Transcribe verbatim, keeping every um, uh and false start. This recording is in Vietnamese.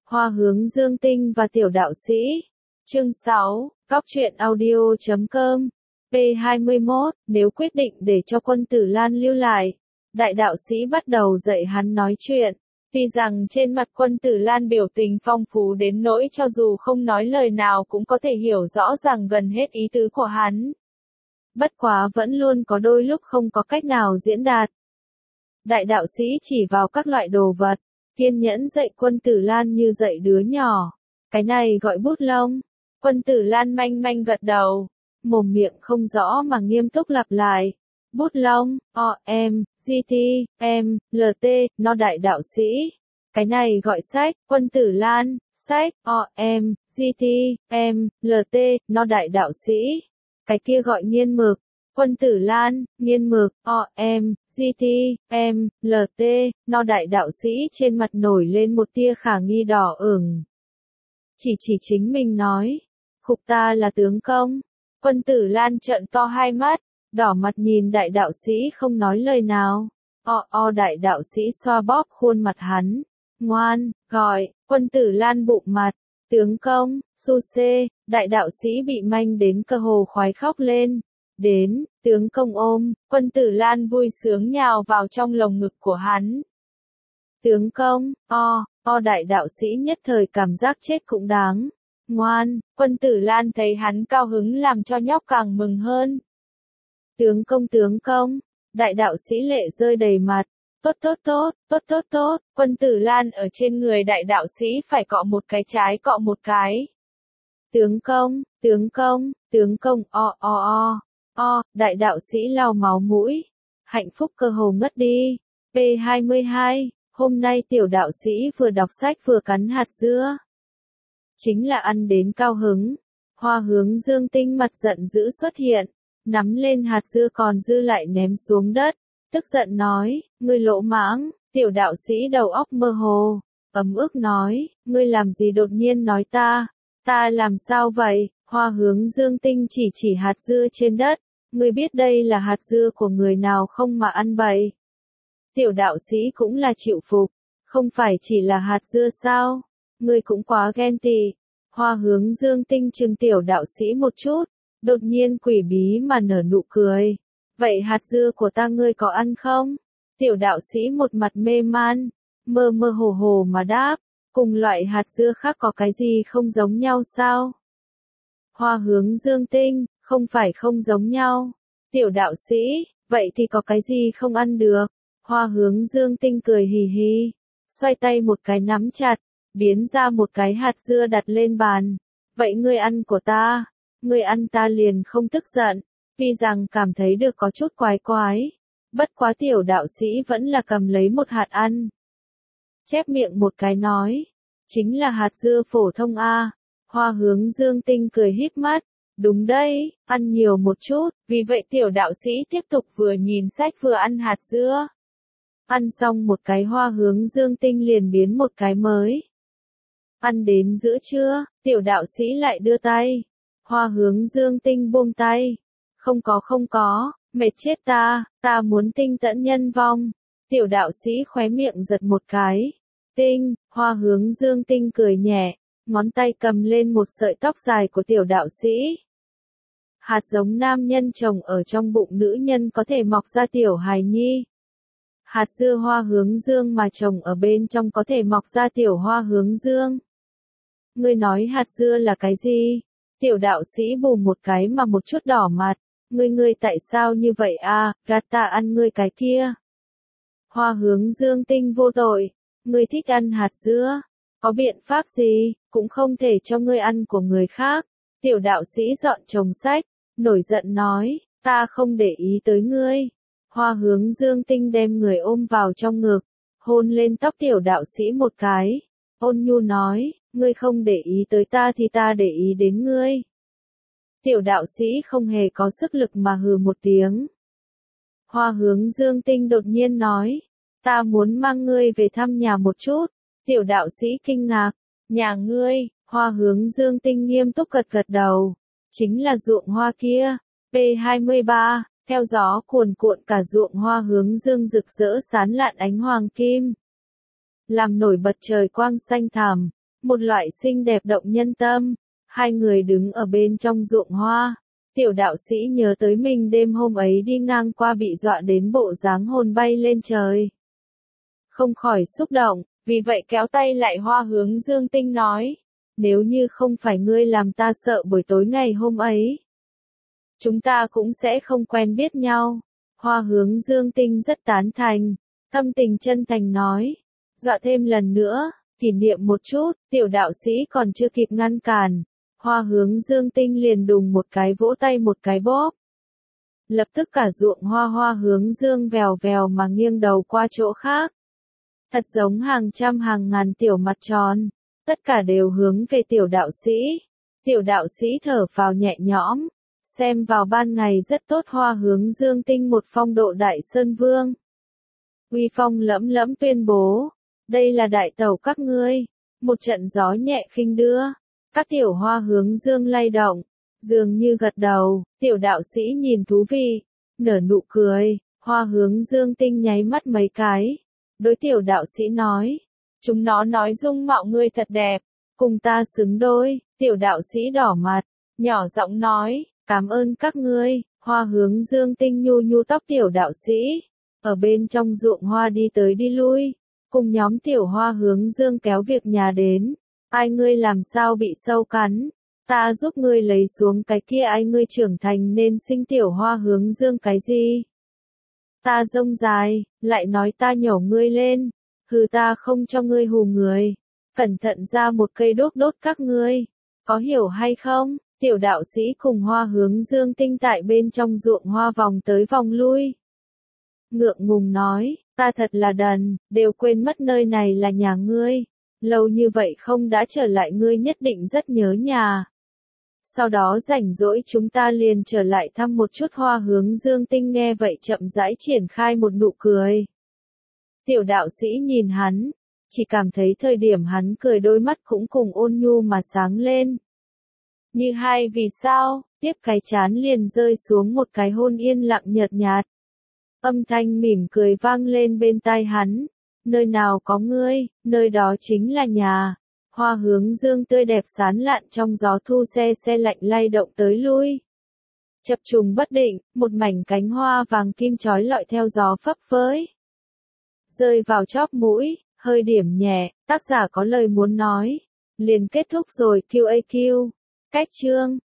Hoa hướng dương tinh và tiểu đạo sĩ. Chương sáu, Cóc truyện audio chấm com. P hai mươi mốt, nếu quyết định để cho quân tử Lan lưu lại, đại đạo sĩ bắt đầu dạy hắn nói chuyện. Tuy rằng trên mặt quân tử Lan biểu tình phong phú đến nỗi cho dù không nói lời nào cũng có thể hiểu rõ ràng gần hết ý tứ của hắn. Bất quá vẫn luôn có đôi lúc không có cách nào diễn đạt. Đại đạo sĩ chỉ vào các loại đồ vật, kiên nhẫn dạy quân tử Lan như dạy đứa nhỏ. Cái này gọi bút lông. Quân tử Lan manh manh gật đầu, mồm miệng không rõ mà nghiêm túc lặp lại. Bút lông, o, m, g, t, m, l, t, nó đại đạo sĩ. Cái này gọi sách, quân tử Lan, sách, o, m, g, t, m, l, t, nó đại đạo sĩ. Cái kia gọi nghiên mực. Quân tử Lan, nghiên mực, o, m, g, t, m, l, t, nó đại đạo sĩ trên mặt nổi lên một tia khả nghi đỏ ửng. Chỉ chỉ chính mình nói, khục ta là tướng công. Quân tử Lan trợn to hai mắt, đỏ mặt nhìn đại đạo sĩ không nói lời nào. O o đại đạo sĩ xoa bóp khuôn mặt hắn. Ngoan, gọi, quân tử Lan bụng mặt. Tướng công, su xê, đại đạo sĩ bị manh đến cơ hồ khoái khóc lên. Đến, tướng công ôm, quân tử Lan vui sướng nhào vào trong lồng ngực của hắn. Tướng công, o, o đại đạo sĩ nhất thời cảm giác chết cũng đáng. Ngoan, quân tử Lan thấy hắn cao hứng làm cho nhóc càng mừng hơn. Tướng công tướng công, đại đạo sĩ lệ rơi đầy mặt. Tốt tốt tốt, tốt tốt tốt, quân tử Lan ở trên người đại đạo sĩ phải cọ một cái trái cọ một cái. Tướng công, tướng công, tướng công, o o o, o, đại đạo sĩ lau máu mũi. Hạnh phúc cơ hồ ngất đi. P hai mươi hai, hôm nay tiểu đạo sĩ vừa đọc sách vừa cắn hạt dưa. Chính là ăn đến cao hứng. Hoa hướng dương tinh mặt giận dữ xuất hiện, nắm lên hạt dưa còn dư lại ném xuống đất, tức giận nói, ngươi lỗ mãng. Tiểu đạo sĩ đầu óc mơ hồ, ấm ức nói, ngươi làm gì đột nhiên nói ta, ta làm sao vậy? Hoa hướng dương tinh chỉ chỉ hạt dưa trên đất, ngươi biết đây là hạt dưa của người nào không mà ăn bậy? Tiểu đạo sĩ cũng là chịu phục, không phải chỉ là hạt dưa sao? Ngươi cũng quá ghen tị. Hoa hướng dương tinh trừng tiểu đạo sĩ một chút, đột nhiên quỷ bí mà nở nụ cười. Vậy hạt dưa của ta ngươi có ăn không? Tiểu đạo sĩ một mặt mê man, mơ mơ hồ hồ mà đáp, cùng loại hạt dưa khác có cái gì không giống nhau sao? Hoa hướng dương tinh, không phải không giống nhau. Tiểu đạo sĩ, vậy thì có cái gì không ăn được? Hoa hướng dương tinh cười hì hì, xoay tay một cái nắm chặt, biến ra một cái hạt dưa đặt lên bàn. Vậy ngươi ăn của ta, ngươi ăn ta liền không tức giận, tuy rằng cảm thấy được có chút quái quái. Bất quá tiểu đạo sĩ vẫn là cầm lấy một hạt ăn. Chép miệng một cái nói, chính là hạt dưa phổ thông a. Hoa hướng dương tinh cười híp mắt, đúng đấy, ăn nhiều một chút, vì vậy tiểu đạo sĩ tiếp tục vừa nhìn sách vừa ăn hạt dưa. Ăn xong một cái hoa hướng dương tinh liền biến một cái mới. Ăn đến giữa trưa, tiểu đạo sĩ lại đưa tay. Hoa hướng dương tinh buông tay. Không có không có, mệt chết ta, ta muốn tinh tẫn nhân vong. Tiểu đạo sĩ khóe miệng giật một cái. Tinh, hoa hướng dương tinh cười nhẹ, ngón tay cầm lên một sợi tóc dài của tiểu đạo sĩ. Hạt giống nam nhân trồng ở trong bụng nữ nhân có thể mọc ra tiểu hài nhi. Hạt dưa hoa hướng dương mà trồng ở bên trong có thể mọc ra tiểu hoa hướng dương. Ngươi nói hạt dưa là cái gì? Tiểu đạo sĩ bù một cái mà một chút đỏ mặt. Ngươi ngươi tại sao như vậy a? Gạt ta ăn ngươi cái kia. Hoa hướng dương tinh vô tội. Ngươi thích ăn hạt dưa. Có biện pháp gì, cũng không thể cho ngươi ăn của người khác. Tiểu đạo sĩ dọn chồng sách, nổi giận nói, ta không để ý tới ngươi. Hoa hướng dương tinh đem người ôm vào trong ngực, hôn lên tóc tiểu đạo sĩ một cái. Ôn nhu nói, ngươi không để ý tới ta thì ta để ý đến ngươi. Tiểu đạo sĩ không hề có sức lực mà hừ một tiếng. Hoa hướng dương tinh đột nhiên nói, ta muốn mang ngươi về thăm nhà một chút. Tiểu đạo sĩ kinh ngạc, nhà ngươi? Hoa hướng dương tinh nghiêm túc gật gật đầu, chính là ruộng hoa kia. P hai mươi ba, theo gió cuồn cuộn cả ruộng hoa hướng dương rực rỡ sán lạn ánh hoàng kim. Làm nổi bật trời quang xanh thẳm, một loại xinh đẹp động nhân tâm. Hai người đứng ở bên trong ruộng hoa. Tiểu đạo sĩ nhớ tới mình đêm hôm ấy đi ngang qua bị dọa đến bộ dáng hồn bay lên trời. Không khỏi xúc động, vì vậy kéo tay lại Hoa Hướng Dương Tinh nói. Nếu như không phải ngươi làm ta sợ buổi tối ngày hôm ấy, chúng ta cũng sẽ không quen biết nhau. Hoa Hướng Dương Tinh rất tán thành, thâm tình chân thành nói. Dọa thêm lần nữa, kỷ niệm một chút, tiểu đạo sĩ còn chưa kịp ngăn cản. Hoa Hướng Dương Tinh liền đùng một cái vỗ tay một cái bóp. Lập tức cả ruộng hoa Hoa Hướng Dương vèo vèo mà nghiêng đầu qua chỗ khác. Thật giống hàng trăm hàng ngàn tiểu mặt tròn, tất cả đều hướng về tiểu đạo sĩ. Tiểu đạo sĩ thở phào nhẹ nhõm, xem vào ban ngày rất tốt. Hoa Hướng Dương Tinh một phong độ đại sơn vương. Uy phong lẫm lẫm tuyên bố, đây là đại tẩu các ngươi. Một trận gió nhẹ khinh đưa, các tiểu Hoa Hướng Dương lay động, dường như gật đầu. Tiểu đạo sĩ nhìn thú vị, nở nụ cười. Hoa Hướng Dương Tinh nháy mắt mấy cái, đối tiểu đạo sĩ nói, chúng nó nói dung mạo ngươi thật đẹp, cùng ta xứng đôi. Tiểu đạo sĩ đỏ mặt, nhỏ giọng nói, cảm ơn các ngươi. Hoa Hướng Dương Tinh nhu nhu tóc tiểu đạo sĩ, ở bên trong ruộng hoa đi tới đi lui, cùng nhóm tiểu Hoa Hướng Dương kéo việc nhà đến. Ai ngươi làm sao bị sâu cắn, ta giúp ngươi lấy xuống cái kia. Ai ngươi trưởng thành nên sinh tiểu Hoa Hướng Dương cái gì? Ta rông dài, lại nói ta nhổ ngươi lên, hừ ta không cho ngươi hù người, cẩn thận ra một cây đốt đốt các ngươi, có hiểu hay không? Tiểu đạo sĩ cùng Hoa Hướng Dương Tinh tại bên trong ruộng hoa vòng tới vòng lui. Ngượng ngùng nói, ta thật là đần, đều quên mất nơi này là nhà ngươi, lâu như vậy không đã trở lại ngươi nhất định rất nhớ nhà. Sau đó rảnh rỗi chúng ta liền trở lại thăm một chút. Hoa Hướng Dương Tinh nghe vậy chậm rãi triển khai một nụ cười. Tiểu đạo sĩ nhìn hắn, chỉ cảm thấy thời điểm hắn cười đôi mắt cũng cùng ôn nhu mà sáng lên. Như hai vì sao, tiếp cái chán liền rơi xuống một cái hôn yên lặng nhợt nhạt. Âm thanh mỉm cười vang lên bên tai hắn, nơi nào có ngươi, nơi đó chính là nhà. Hoa Hướng Dương tươi đẹp sán lạn trong gió thu, xe xe lạnh lay động tới lui. Chập trùng bất định, một mảnh cánh hoa vàng kim chói lọi theo gió phấp phới. Rơi vào chóp mũi, hơi điểm nhẹ, tác giả có lời muốn nói. Liền kết thúc rồi. quy a quy. Cách chương.